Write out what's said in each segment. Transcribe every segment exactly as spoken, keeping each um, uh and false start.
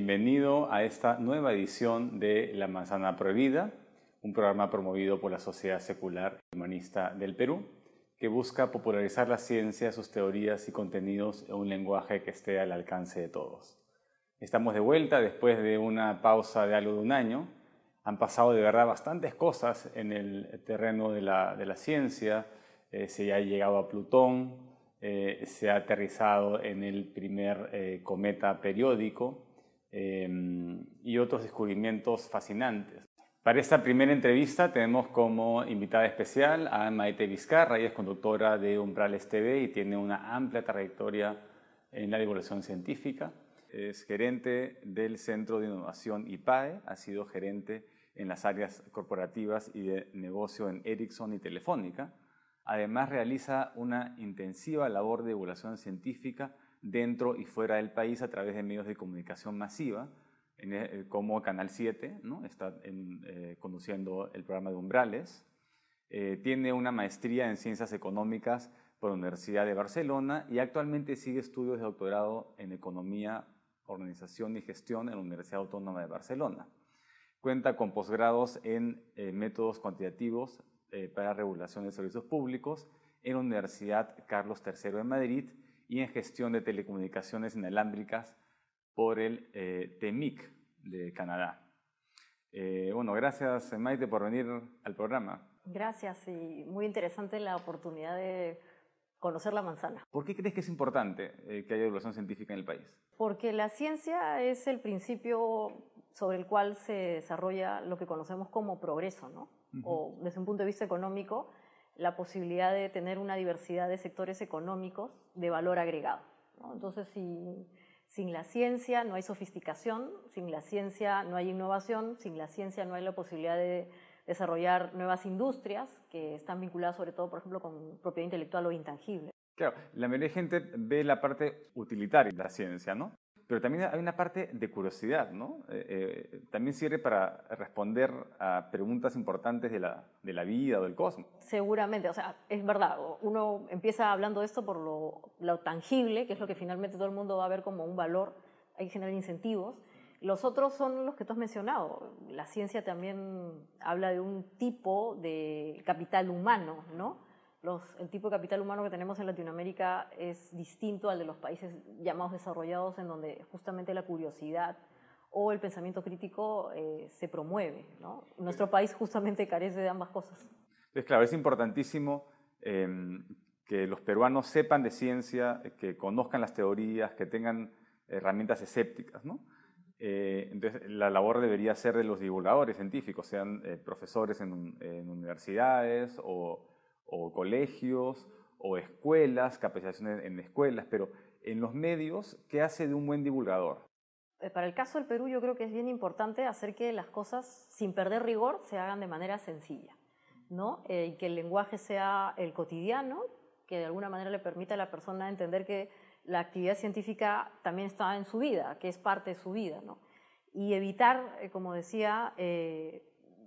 Bienvenido a esta nueva edición de La Manzana Prohibida, un programa promovido por la Sociedad Secular Humanista del Perú, que busca popularizar la ciencia, sus teorías y contenidos en un lenguaje que esté al alcance de todos. Estamos de vuelta después de una pausa de algo de un año. Han pasado de verdad bastantes cosas en el terreno de la, de la ciencia. Eh, se ha llegado a Plutón, eh, se ha aterrizado en el primer eh, cometa periódico eh, y otros descubrimientos fascinantes. Para esta primera entrevista tenemos como invitada especial a Maite Vizcarra. Ella es conductora de Umbrales T V y tiene una amplia trayectoria en la divulgación científica. Es gerente del Centro de Innovación I P A E, ha sido gerente en las áreas corporativas y de negocio en Ericsson y Telefónica. Además realiza una intensiva labor de divulgación científica dentro y fuera del país a través de medios de comunicación masiva, en el, como Canal siete, ¿no? Está en, eh, conduciendo el programa de Umbrales. Eh, tiene una maestría en Ciencias Económicas por la Universidad de Barcelona y actualmente sigue estudios de doctorado en Economía, Organización y Gestión en la Universidad Autónoma de Barcelona. Cuenta con posgrados en eh, métodos cuantitativos eh, para regulación de servicios públicos en la Universidad Carlos tercero de Madrid y en gestión de telecomunicaciones inalámbricas por el eh, T M I C de Canadá. Eh, bueno, gracias Maite por venir al programa. Gracias y muy interesante la oportunidad de conocer la manzana. ¿Por qué crees que es importante eh, que haya divulgación científica en el país? Porque la ciencia es el principio sobre el cual se desarrolla lo que conocemos como progreso, ¿no? Uh-huh. O desde un punto de vista económico, la posibilidad de tener una diversidad de sectores económicos de valor agregado, ¿no? Entonces, si, sin la ciencia no hay sofisticación, sin la ciencia no hay innovación, sin la ciencia no hay la posibilidad de desarrollar nuevas industrias que están vinculadas sobre todo, por ejemplo, con propiedad intelectual o intangible. Claro, la mayoría de gente ve la parte utilitaria de la ciencia, ¿no? Pero también hay una parte de curiosidad, ¿no? Eh, eh, también sirve para responder a preguntas importantes de la, de la vida o del cosmos. Seguramente, o sea, es verdad, uno empieza hablando de esto por lo, lo tangible, que es lo que finalmente todo el mundo va a ver como un valor, hay que generar incentivos. Los otros son los que tú has mencionado. La ciencia también habla de un tipo de capital humano, ¿no? Los, el tipo de capital humano que tenemos en Latinoamérica es distinto al de los países llamados desarrollados, en donde justamente la curiosidad o el pensamiento crítico eh, se promueve, ¿no? Nuestro país justamente carece de ambas cosas. Entonces, claro, es importantísimo eh, que los peruanos sepan de ciencia, que conozcan las teorías, que tengan herramientas escépticas, ¿no? Eh, entonces, la labor debería ser de los divulgadores científicos, sean eh, profesores en, en universidades o o colegios, o escuelas, capacitaciones en escuelas, pero en los medios, ¿qué hace de un buen divulgador? Para el caso del Perú yo creo que es bien importante hacer que las cosas, sin perder rigor, se hagan de manera sencilla, ¿no? Eh, y que el lenguaje sea el cotidiano, que de alguna manera le permita a la persona entender que la actividad científica también está en su vida, que es parte de su vida, ¿no? Y evitar, eh, como decía, eh,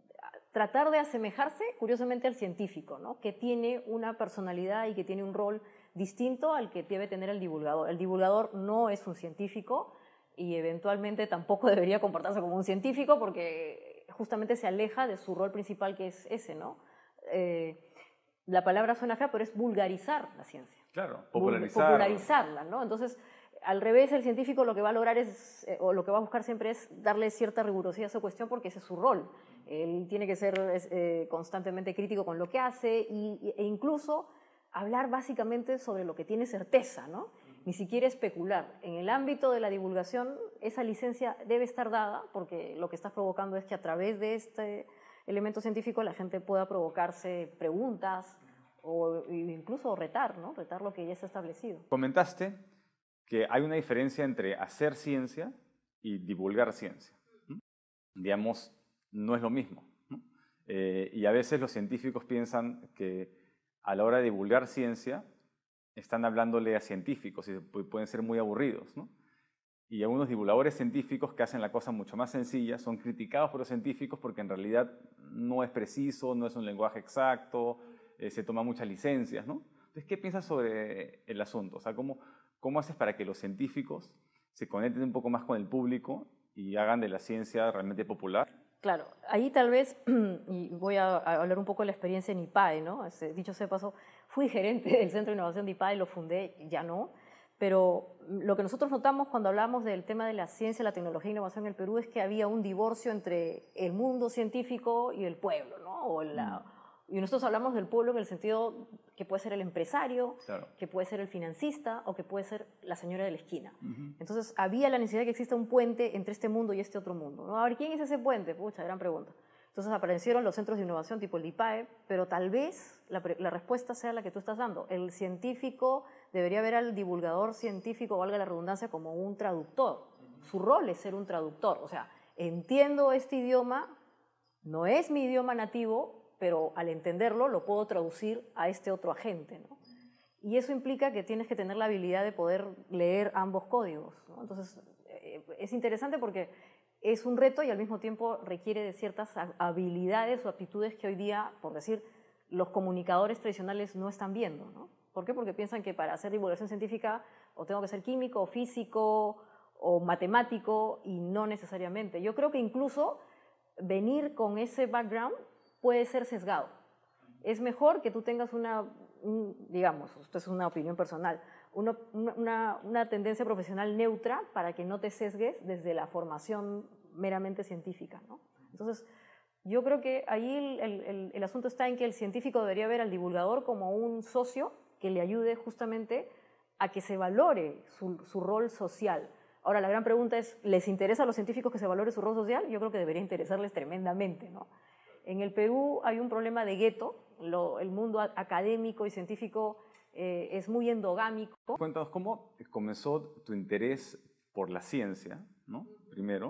tratar de asemejarse, curiosamente, al científico, ¿no? Que tiene una personalidad y que tiene un rol distinto al que debe tener el divulgador. El divulgador no es un científico y eventualmente tampoco debería comportarse como un científico porque justamente se aleja de su rol principal, que es ese, ¿no? Eh, la palabra suena fea, pero es vulgarizar la ciencia. Claro, popularizar. Popularizarla, ¿no? Entonces, al revés, el científico lo que va a lograr es, eh, o lo que va a buscar siempre es darle cierta rigurosidad a su cuestión porque ese es su rol. Él tiene que ser eh, constantemente crítico con lo que hace y, e incluso hablar básicamente sobre lo que tiene certeza, ¿no? Ni siquiera especular. En el ámbito de la divulgación, esa licencia debe estar dada porque lo que estás provocando es que a través de este elemento científico la gente pueda provocarse preguntas o incluso retar, ¿no? Retar lo que ya está establecido. Comentaste que hay una diferencia entre hacer ciencia y divulgar ciencia. ¿Mm? Digamos, no es lo mismo, ¿no? Eh, y a veces los científicos piensan que a la hora de divulgar ciencia están hablándole a científicos y pueden ser muy aburridos, ¿no? Y algunos divulgadores científicos que hacen la cosa mucho más sencilla son criticados por los científicos porque en realidad no es preciso, no es un lenguaje exacto, eh, se toman muchas licencias, ¿no? Entonces, ¿qué piensas sobre el asunto? O sea, ¿cómo, cómo haces para que los científicos se conecten un poco más con el público y hagan de la ciencia realmente popular? Claro, ahí tal vez, y voy a, a hablar un poco de la experiencia en I P A E, ¿no? Este, dicho sea de paso, fui gerente del Centro de Innovación de I P A E, lo fundé, ya no, pero lo que nosotros notamos cuando hablamos del tema de la ciencia, la tecnología e innovación en el Perú es que había un divorcio entre el mundo científico y el pueblo, ¿no? O la, mm. Y nosotros hablamos del pueblo en el sentido que puede ser el empresario, claro, que puede ser el financista o que puede ser la señora de la esquina. Uh-huh. Entonces había la necesidad de que exista un puente entre este mundo y este otro mundo, ¿no? A ver, ¿quién es ese puente? Pucha, gran pregunta. Entonces aparecieron los centros de innovación tipo el I P A E, pero tal vez la, la respuesta sea la que tú estás dando. El científico debería ver al divulgador científico, valga la redundancia, como un traductor. Su rol es ser un traductor. O sea, entiendo este idioma, no es mi idioma nativo, pero al entenderlo lo puedo traducir a este otro agente, ¿no? Y eso implica que tienes que tener la habilidad de poder leer ambos códigos, ¿no? Entonces, eh, es interesante porque es un reto y al mismo tiempo requiere de ciertas habilidades o aptitudes que hoy día, por decir, los comunicadores tradicionales no están viendo, ¿no? ¿Por qué? Porque piensan que para hacer divulgación científica o tengo que ser químico, o físico o matemático, y no necesariamente. Yo creo que incluso venir con ese background puede ser sesgado. Es mejor que tú tengas una, un, digamos, esto es una opinión personal, una, una, una tendencia profesional neutra para que no te sesgues desde la formación meramente científica, ¿no? Entonces, yo creo que ahí el, el, el asunto está en que el científico debería ver al divulgador como un socio que le ayude justamente a que se valore su, su rol social. Ahora, la gran pregunta es, ¿les interesa a los científicos que se valore su rol social? Yo creo que debería interesarles tremendamente, ¿no? En el Perú hay un problema de gueto, lo, el mundo académico y científico eh, es muy endogámico. Cuéntanos, ¿cómo comenzó tu interés por la ciencia, ¿no? Primero,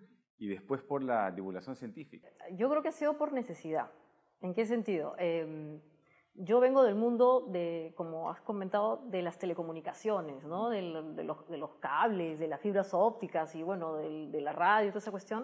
y después por la divulgación científica? Yo creo que ha sido por necesidad. ¿En qué sentido? Eh, yo vengo del mundo, de, como has comentado, de las telecomunicaciones, ¿no? de, de, los, de los cables, de las fibras ópticas y bueno, de, de la radio, toda esa cuestión.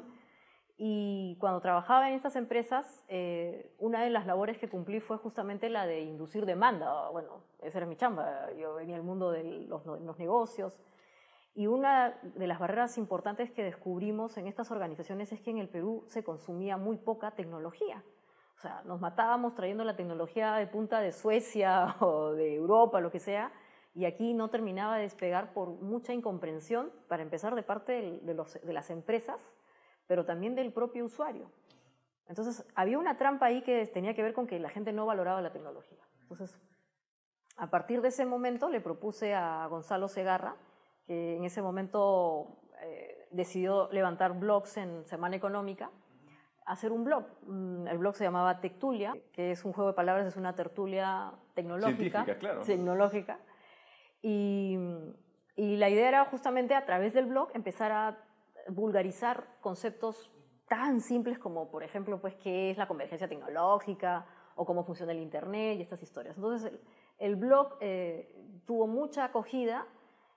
Y cuando trabajaba en estas empresas, eh, una de las labores que cumplí fue justamente la de inducir demanda. Bueno, esa era mi chamba. Yo venía del mundo de los, de los negocios. Y una de las barreras importantes que descubrimos en estas organizaciones es que en el Perú se consumía muy poca tecnología. O sea, nos matábamos trayendo la tecnología de punta de Suecia o de Europa, lo que sea, y aquí no terminaba de despegar por mucha incomprensión, para empezar, de parte de, de, los, de las empresas, pero también del propio usuario. Entonces, había una trampa ahí que tenía que ver con que la gente no valoraba la tecnología. Entonces, a partir de ese momento le propuse a Gonzalo Segarra, que en ese momento eh, decidió levantar blogs en Semana Económica, hacer un blog. El blog se llamaba Tectulia, que es un juego de palabras, es una tertulia tecnológica. Científica, claro. Tecnológica. Y, y la idea era justamente a través del blog empezar a vulgarizar conceptos tan simples como, por ejemplo, pues, qué es la convergencia tecnológica o cómo funciona el Internet y estas historias. Entonces, el, el blog eh, tuvo mucha acogida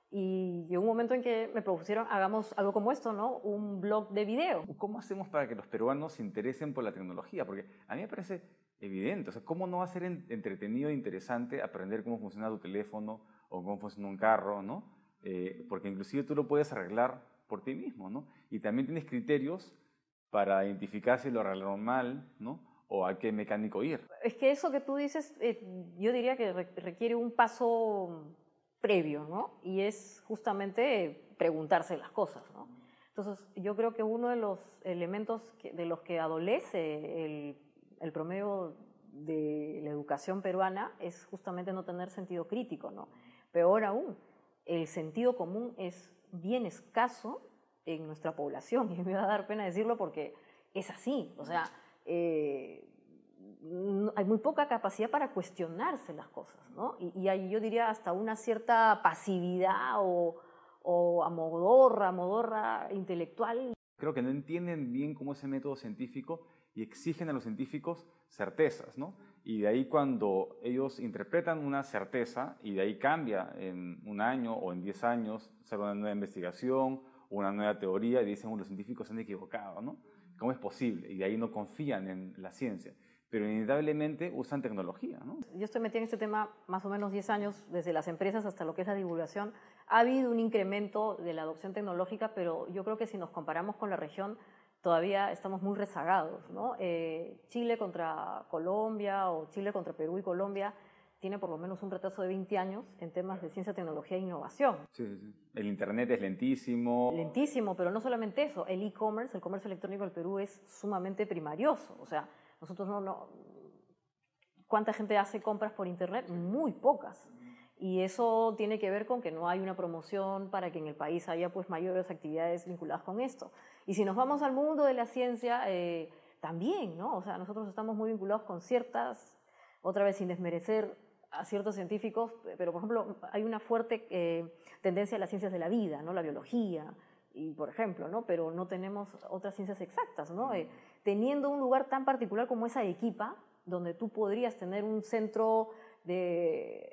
y llegó un momento en que me propusieron, hagamos algo como esto, ¿no? Un blog de video. ¿Cómo hacemos para que los peruanos se interesen por la tecnología? Porque a mí me parece evidente, o sea, ¿cómo no va a ser entretenido e interesante aprender cómo funciona tu teléfono o cómo funciona un carro, ¿no? Eh, porque inclusive tú lo puedes arreglar por ti mismo, ¿no? Y también tienes criterios para identificar si lo arreglaron mal, ¿no? O a qué mecánico ir. Es que eso que tú dices, eh, yo diría que requiere un paso previo, ¿no? Y es justamente preguntarse las cosas, ¿no? Entonces, yo creo que uno de los elementos que, de los que adolece el, el promedio de la educación peruana es justamente no tener sentido crítico, ¿no? Peor aún, el sentido común es bien escaso en nuestra población, y me va a dar pena decirlo porque es así, o sea, eh, hay muy poca capacidad para cuestionarse las cosas, ¿no? Y, y hay, yo diría, hasta una cierta pasividad o, o amodorra, modorra intelectual. Creo que no entienden bien cómo es el método científico y exigen a los científicos certezas, ¿no? Y de ahí cuando ellos interpretan una certeza y de ahí cambia en un año o en diez años, hacer una nueva investigación, una nueva teoría y dicen, oh, los científicos se han equivocado, ¿no? ¿Cómo es posible? Y de ahí no confían en la ciencia. pero inevitablemente usan tecnología, ¿no? Yo estoy metida en este tema más o menos diez años, desde las empresas hasta lo que es la divulgación. Ha habido un incremento de la adopción tecnológica, pero yo creo que si nos comparamos con la región, todavía estamos muy rezagados, ¿no? Eh, Chile contra Colombia o Chile contra Perú y Colombia tiene por lo menos un retraso de veinte años en temas de ciencia, tecnología e innovación. Sí, sí, sí. El Internet es lentísimo. Lentísimo, pero no solamente eso. El e-commerce, el comercio electrónico del Perú es sumamente primarioso. O sea, nosotros no, no... ¿Cuánta gente hace compras por Internet? Muy pocas. Y eso tiene que ver con que no hay una promoción para que en el país haya pues mayores actividades vinculadas con esto. Y si nos vamos al mundo de la ciencia, eh, también, ¿no? O sea, nosotros estamos muy vinculados con ciertas, otra vez sin desmerecer a ciertos científicos, pero por ejemplo hay una fuerte eh, tendencia a las ciencias de la vida, ¿no? La biología, y por ejemplo, ¿no? Pero no tenemos otras ciencias exactas, ¿no? Eh, teniendo un lugar tan particular como es Arequipa, donde tú podrías tener un centro de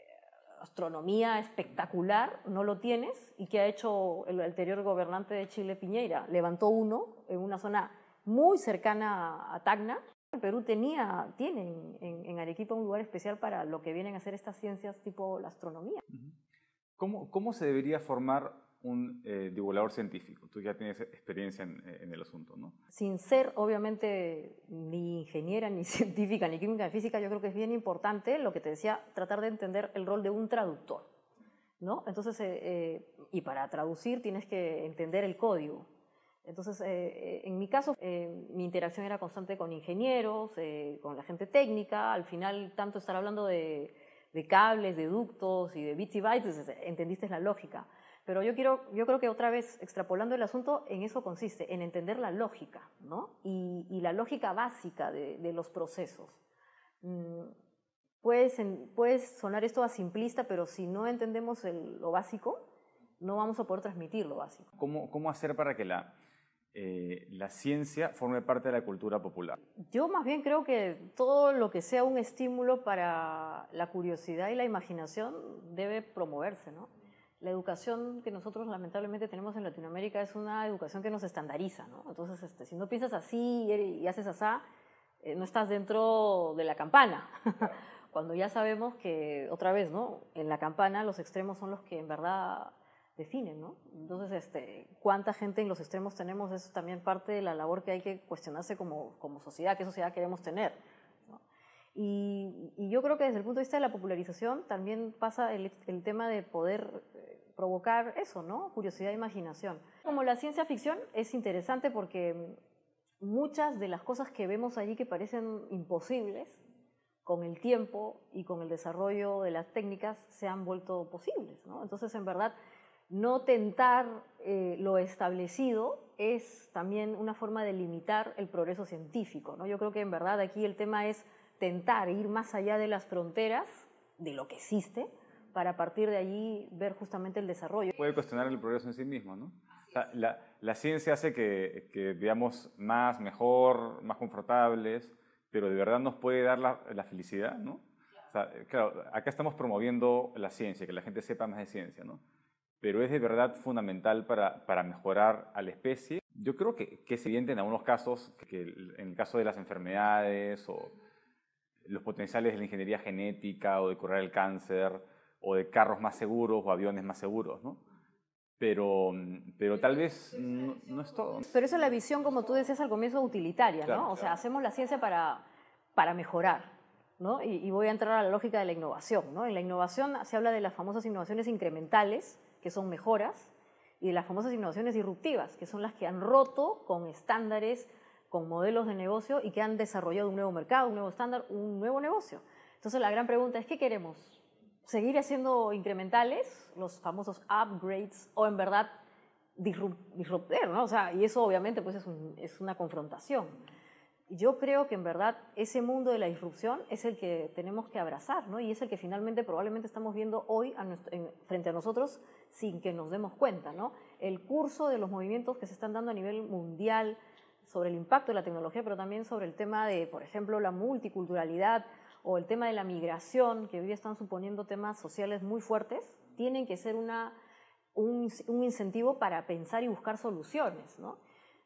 astronomía espectacular, no lo tienes, y que ha hecho el anterior gobernante de Chile, Piñera, levantó uno en una zona muy cercana a Tacna. El Perú tenía, tiene en, en Arequipa un lugar especial para lo que vienen a ser estas ciencias tipo la astronomía. ¿Cómo, cómo se debería formar un eh, divulgador científico? Tú ya tienes experiencia en, en el asunto, ¿no? Sin ser, obviamente, ni ingeniera, ni científica, ni química, ni física, yo creo que es bien importante, lo que te decía, tratar de entender el rol de un traductor, ¿no? Entonces, eh, eh, y para traducir tienes que entender el código. Entonces, eh, en mi caso, eh, mi interacción era constante con ingenieros, eh, con la gente técnica. Al final, tanto estar hablando de, de cables, de ductos y de bits y bytes, entendiste la lógica. Pero yo, quiero, yo creo que otra vez, extrapolando el asunto, en eso consiste, en entender la lógica, ¿no? Y, y la lógica básica de, de los procesos. Mm, puedes, puedes sonar esto a simplista, pero si no entendemos el, lo básico, no vamos a poder transmitir lo básico. ¿Cómo, cómo hacer para que la... Eh, la ciencia forme parte de la cultura popular? Yo más bien creo que todo lo que sea un estímulo para la curiosidad y la imaginación debe promoverse, ¿no? La educación que nosotros lamentablemente tenemos en Latinoamérica es una educación que nos estandariza, ¿no? Entonces, este, si no piensas así y haces asá, eh, no estás dentro de la campana. Cuando ya sabemos que, otra vez, ¿no? En la campana los extremos son los que en verdad definen, ¿no? Entonces, este, cuánta gente en los extremos tenemos es también parte de la labor que hay que cuestionarse como, como sociedad, qué sociedad queremos tener, ¿no? Y, y yo creo que desde el punto de vista de la popularización también pasa el, el tema de poder provocar eso, ¿no? Curiosidad e imaginación. Como la ciencia ficción es interesante porque muchas de las cosas que vemos allí que parecen imposibles, con el tiempo y con el desarrollo de las técnicas se han vuelto posibles, ¿no? Entonces, en verdad, no tentar eh, lo establecido es también una forma de limitar el progreso científico, ¿no? Yo creo que en verdad aquí el tema es tentar ir más allá de las fronteras de lo que existe para a partir de allí ver justamente el desarrollo. Puede cuestionar el progreso en sí mismo, ¿no? O sea, la, la ciencia hace que, que veamos más, mejor, más confortables, pero de verdad nos puede dar la, la felicidad, ¿no? O sea, claro, acá estamos promoviendo la ciencia, que la gente sepa más de ciencia, ¿no? Pero es de verdad fundamental para, para mejorar a la especie. Yo creo que, que es evidente en algunos casos, que en el caso de las enfermedades o los potenciales de la ingeniería genética o de curar el cáncer o de carros más seguros o aviones más seguros, ¿no? Pero, pero tal vez no, no es todo. Pero esa es la visión, como tú decías al comienzo, utilitaria, Claro, ¿no? O claro. sea, hacemos la ciencia para, para mejorar, ¿no? Y, y voy a entrar a la lógica de la innovación, ¿no? En la innovación se habla de las famosas innovaciones incrementales, que son mejoras, y de las famosas innovaciones disruptivas, que son las que han roto con estándares, con modelos de negocio y que han desarrollado un nuevo mercado, un nuevo estándar, un nuevo negocio. Entonces la gran pregunta es, ¿qué queremos? ¿Seguir haciendo incrementales, los famosos upgrades, o en verdad disruptar, ¿no? O sea, y eso obviamente pues es, un, es una confrontación. Yo creo que en verdad ese mundo de la disrupción es el que tenemos que abrazar, ¿no? Y es el que finalmente probablemente estamos viendo hoy a nuestro, en, frente a nosotros sin que nos demos cuenta, ¿no? El curso de los movimientos que se están dando a nivel mundial sobre el impacto de la tecnología, pero también sobre el tema de, por ejemplo, la multiculturalidad o el tema de la migración, que hoy están suponiendo temas sociales muy fuertes, tienen que ser una, un, un incentivo para pensar y buscar soluciones, ¿no?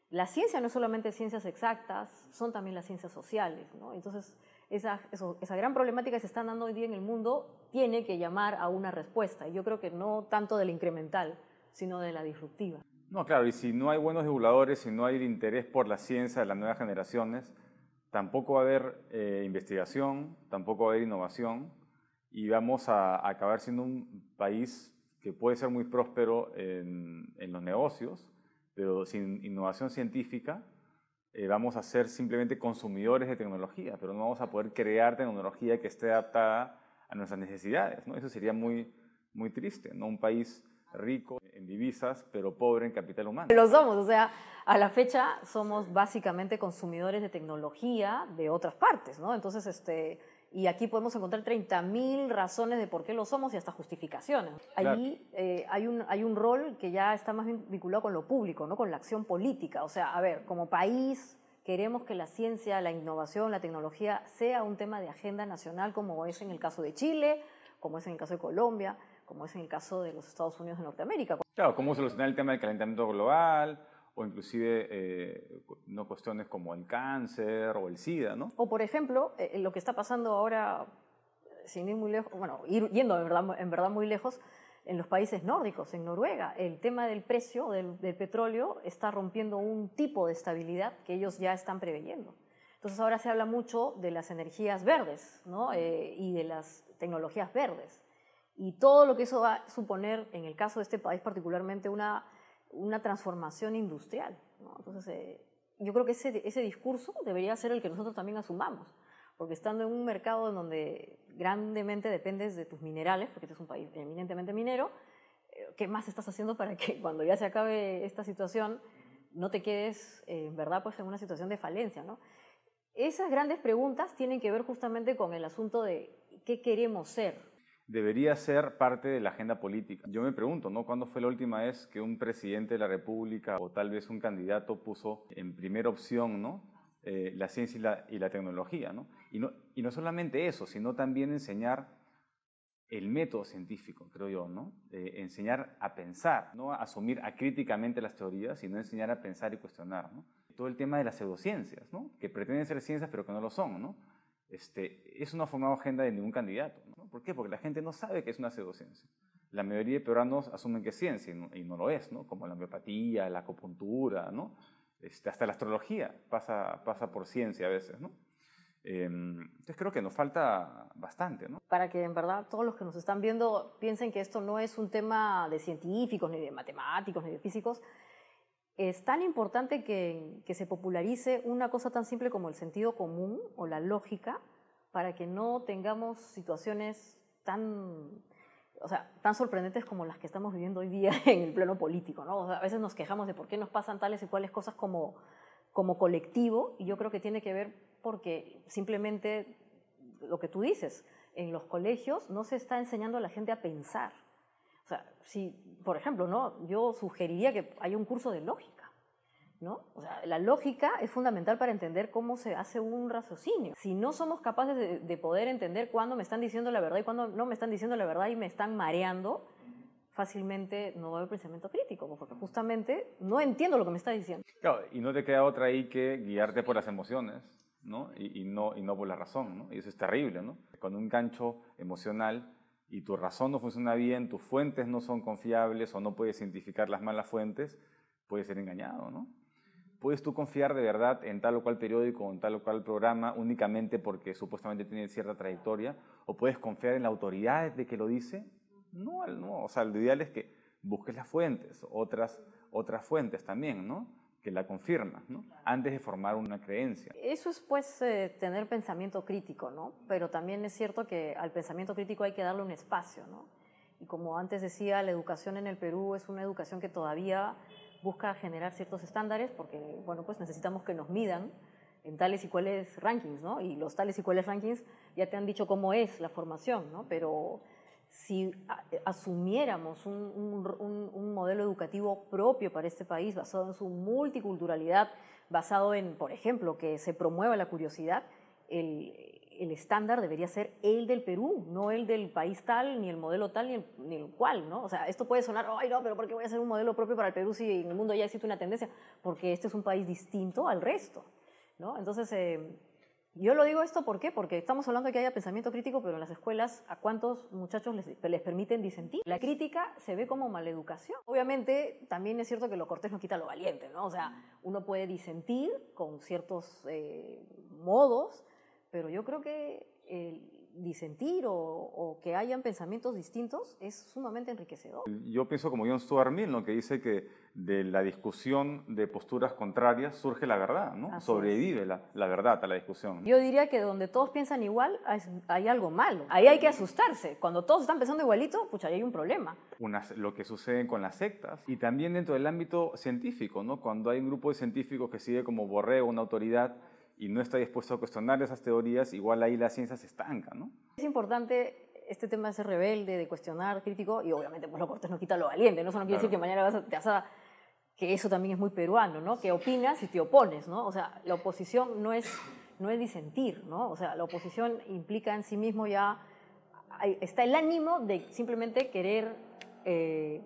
La ciencia no es solamente ciencias exactas, son también las ciencias sociales, ¿no? Entonces, esa, eso, esa gran problemática que se está dando hoy día en el mundo tiene que llamar a una respuesta. Y yo creo que no tanto de la incremental, sino de la disruptiva. No, claro, y si no hay buenos divulgadores, si no hay el interés por la ciencia de las nuevas generaciones, tampoco va a haber eh, investigación, tampoco va a haber innovación, y vamos a, a acabar siendo un país que puede ser muy próspero en, en los negocios, pero sin innovación científica eh, vamos a ser simplemente consumidores de tecnología, pero no vamos a poder crear tecnología que esté adaptada a nuestras necesidades, ¿no? Eso sería muy, muy triste, ¿no? Un país rico en divisas, pero pobre en capital humano. Lo somos, o sea, a la fecha somos básicamente consumidores de tecnología de otras partes, ¿no? Entonces, este, y aquí podemos encontrar treinta mil razones de por qué lo somos y hasta justificaciones. Claro. Allí eh, hay, un, hay un rol que ya está más vinculado con lo público, ¿no? Con la acción política. O sea, a ver, como país queremos que la ciencia, la innovación, la tecnología sea un tema de agenda nacional, como es en el caso de Chile, como es en el caso de Colombia, como es en el caso de los Estados Unidos de Norteamérica. Claro, cómo solucionar el tema del calentamiento global, o inclusive eh, no cuestiones como el cáncer o el SIDA, ¿no? O por ejemplo, eh, lo que está pasando ahora, sin ir muy lejos, bueno, ir yendo en verdad, en verdad muy lejos, en los países nórdicos, en Noruega, el tema del precio del, del petróleo está rompiendo un tipo de estabilidad que ellos ya están preveyendo. Entonces ahora se habla mucho de las energías verdes, ¿no? eh, y de las tecnologías verdes. Y todo lo que eso va a suponer, en el caso de este país particularmente, una, una transformación industrial, ¿no? Entonces, eh, yo creo que ese, ese discurso debería ser el que nosotros también asumamos, porque estando en un mercado en donde grandemente dependes de tus minerales, porque este es un país eminentemente minero, ¿qué más estás haciendo para que cuando ya se acabe esta situación no te quedes, eh, en verdad, pues en una situación de falencia, ¿no? Esas grandes preguntas tienen que ver justamente con el asunto de qué queremos ser. Debería ser parte de la agenda política. Yo me pregunto, ¿no? ¿Cuándo fue la última vez que un presidente de la República o tal vez un candidato puso en primera opción, ¿no? eh, la ciencia y la, y la tecnología, ¿no? Y, ¿no? y no solamente eso, sino también enseñar el método científico, creo yo, ¿no? Eh, enseñar a pensar, no a asumir acríticamente las teorías, sino enseñar a pensar y cuestionar, ¿no? Todo el tema de las pseudociencias, ¿no? Que pretenden ser ciencias pero que no lo son, ¿no? Este, eso no ha formado agenda de ningún candidato, ¿no? ¿Por qué? Porque la gente no sabe que es una pseudociencia. La mayoría de peruanos asumen que es ciencia y no, y no lo es, ¿no? Como la homeopatía, la acupuntura, ¿no? Este, hasta la astrología pasa, pasa por ciencia a veces, ¿no? Eh, entonces creo que nos falta bastante, ¿no? Para que en verdad todos los que nos están viendo piensen que esto no es un tema de científicos, ni de matemáticos, ni de físicos. Es tan importante que, que se popularice una cosa tan simple como el sentido común o la lógica para que no tengamos situaciones tan, o sea, tan sorprendentes como las que estamos viviendo hoy día en el plano político, ¿no? O sea, a veces nos quejamos de por qué nos pasan tales y cuales cosas como, como colectivo, y yo creo que tiene que ver porque simplemente lo que tú dices, en los colegios no se está enseñando a la gente a pensar. O sea, si, por ejemplo, ¿no? Yo sugeriría que haya un curso de lógica, ¿no? O sea, la lógica es fundamental para entender cómo se hace un raciocinio. Si no somos capaces de, de poder entender cuándo me están diciendo la verdad y cuándo no me están diciendo la verdad y me están mareando, fácilmente no va a haber pensamiento crítico, porque justamente no entiendo lo que me está diciendo. Claro, y no te queda otra ahí que guiarte por las emociones, ¿no? Y, y, no, y no por la razón, ¿no? Y eso es terrible, ¿no? Con un gancho emocional y tu razón no funciona bien, tus fuentes no son confiables o no puedes identificar las malas fuentes, puedes ser engañado, ¿no? ¿Puedes tú confiar de verdad en tal o cual periódico o en tal o cual programa únicamente porque supuestamente tiene cierta trayectoria? ¿O puedes confiar en la autoridad de que lo dice? No, no. O sea, lo ideal es que busques las fuentes, otras, otras fuentes también, ¿no? Que la confirman, ¿no? Antes de formar una creencia. Eso es, pues, eh, tener pensamiento crítico, ¿no? Pero también es cierto que al pensamiento crítico hay que darle un espacio, ¿no? Y como antes decía, la educación en el Perú es una educación que todavía busca generar ciertos estándares porque, bueno, pues necesitamos que nos midan en tales y cuales rankings, ¿no? Y los tales y cuales rankings ya te han dicho cómo es la formación, ¿no? Pero si asumiéramos un, un, un modelo educativo propio para este país, basado en su multiculturalidad, basado en, por ejemplo, que se promueva la curiosidad, el, el estándar debería ser el del Perú, no el del país tal, ni el modelo tal, ni el, ni el cual, ¿no? O sea, esto puede sonar, ay, no, pero ¿por qué voy a hacer un modelo propio para el Perú si en el mundo ya existe una tendencia? Porque este es un país distinto al resto, ¿no? Entonces, eh, yo lo digo esto, ¿por qué? Porque estamos hablando de que haya pensamiento crítico, pero en las escuelas, ¿a cuántos muchachos les, les permiten disentir? La crítica se ve como maleducación. Obviamente, también es cierto que lo cortés no quita lo valiente, ¿no? O sea, uno puede disentir con ciertos eh, modos, pero yo creo que el disentir o, o que hayan pensamientos distintos es sumamente enriquecedor. Yo pienso como John Stuart Mill, ¿no? Que dice que de la discusión de posturas contrarias surge la verdad, ¿no? Así Sobrevive la, la verdad a la discusión. Yo diría que donde todos piensan igual hay, hay algo malo. Ahí hay que asustarse. Cuando todos están pensando igualito, pucha, ahí hay un problema. Unas, lo que sucede con las sectas y también dentro del ámbito científico, ¿no? Cuando hay un grupo de científicos que sigue como borrego una autoridad y no está dispuesto a cuestionar esas teorías, igual ahí la ciencia se estanca, ¿no? Es importante este tema de ser rebelde, de cuestionar, crítico, y obviamente pues lo cortés no quita lo valiente, ¿no? Eso no quiere Claro. decir que mañana vas a, te vas a... que eso también es muy peruano, ¿no? Que opinas y te opones, ¿no? O sea, la oposición no es, no es disentir, ¿no? O sea, la oposición implica en sí mismo ya... hay- está el ánimo de simplemente querer eh,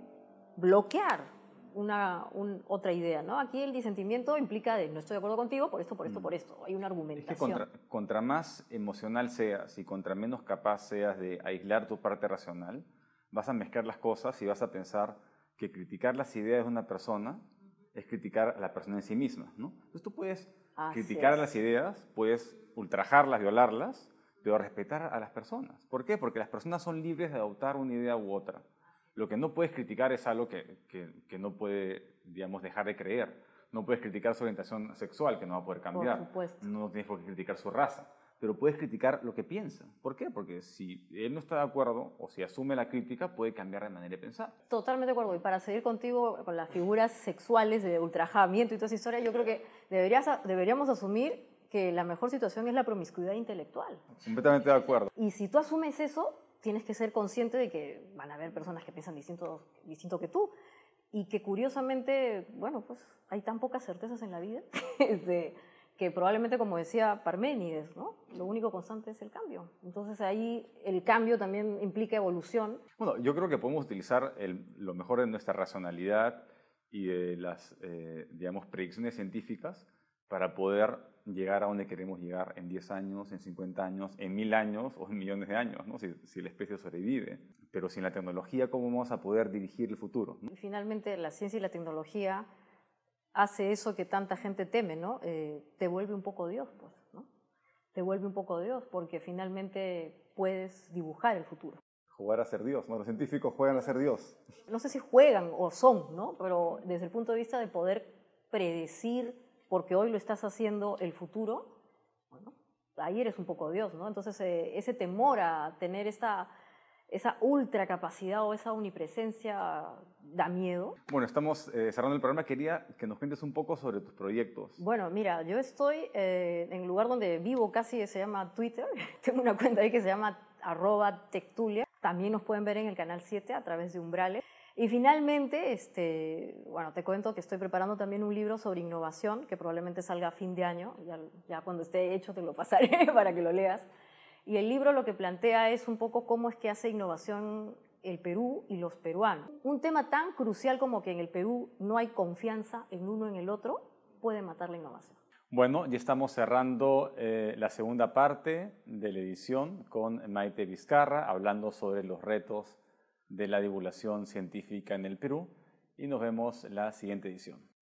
bloquear una un- otra idea, ¿no? Aquí el disentimiento implica de no estoy de acuerdo contigo por esto, por esto, por esto. Hay una Es argumentación. que contra, contra más emocional seas y contra menos capaz seas de aislar tu parte racional, vas a mezclar las cosas y vas a pensar que criticar las ideas de una persona es criticar a la persona en sí misma, ¿no? Entonces tú puedes Así criticar es. a las ideas, puedes ultrajarlas, violarlas, pero respetar a las personas. ¿Por qué? Porque las personas son libres de adoptar una idea u otra. Lo que no puedes criticar es algo que, que, que no puede, digamos, dejar de creer. No puedes criticar su orientación sexual, que no va a poder cambiar. Por supuesto. No tienes por qué criticar su raza. Pero puedes criticar lo que piensa. ¿Por qué? Porque si él no está de acuerdo o si asume la crítica, puede cambiar de manera de pensar. Totalmente de acuerdo. Y para seguir contigo con las figuras sexuales de ultrajamiento y toda esa historia, yo creo que deberías, deberíamos asumir que la mejor situación es la promiscuidad intelectual. Completamente de acuerdo. Y si tú asumes eso, tienes que ser consciente de que van a haber personas que piensan distinto, distinto que tú. Y que curiosamente, bueno, pues hay tan pocas certezas en la vida este, que probablemente, como decía Parménides, ¿no? Lo único constante es el cambio. Entonces ahí el cambio también implica evolución. Bueno, yo creo que podemos utilizar el, lo mejor de nuestra racionalidad y de las, eh, digamos, predicciones científicas para poder llegar a donde queremos llegar en diez años, en cincuenta años, en mil años o en millones de años, ¿no? si, si la especie sobrevive. Pero sin la tecnología, ¿cómo vamos a poder dirigir el futuro, ¿no? Y finalmente la ciencia y la tecnología hace eso que tanta gente teme, ¿no? Eh, te vuelve un poco Dios, pues, ¿no? Te vuelve un poco Dios porque finalmente puedes dibujar el futuro. Jugar a ser Dios, ¿no? Los científicos juegan a ser Dios. No sé si juegan o son, ¿no? Pero desde el punto de vista de poder predecir, porque hoy lo estás haciendo, el futuro, bueno, ahí eres un poco Dios, ¿no? Entonces eh, ese temor a tener esta, esa ultra capacidad o esa omnipresencia da miedo. Bueno, estamos eh, cerrando el programa. Quería que nos cuentes un poco sobre tus proyectos. Bueno, mira, yo estoy eh, en el lugar donde vivo casi, que se llama Twitter. Tengo una cuenta ahí que se llama arroba tectulia. También nos pueden ver en el canal siete a través de Umbrales. Y finalmente, este, bueno, te cuento que estoy preparando también un libro sobre innovación que probablemente salga a fin de año. Ya, ya cuando esté hecho te lo pasaré para que lo leas. Y el libro lo que plantea es un poco cómo es que hace innovación el Perú y los peruanos. Un tema tan crucial como que en el Perú no hay confianza en uno en el otro puede matar la innovación. Bueno, ya estamos cerrando eh, la segunda parte de la edición con Maite Vizcarra, hablando sobre los retos de la divulgación científica en el Perú, y nos vemos en la siguiente edición.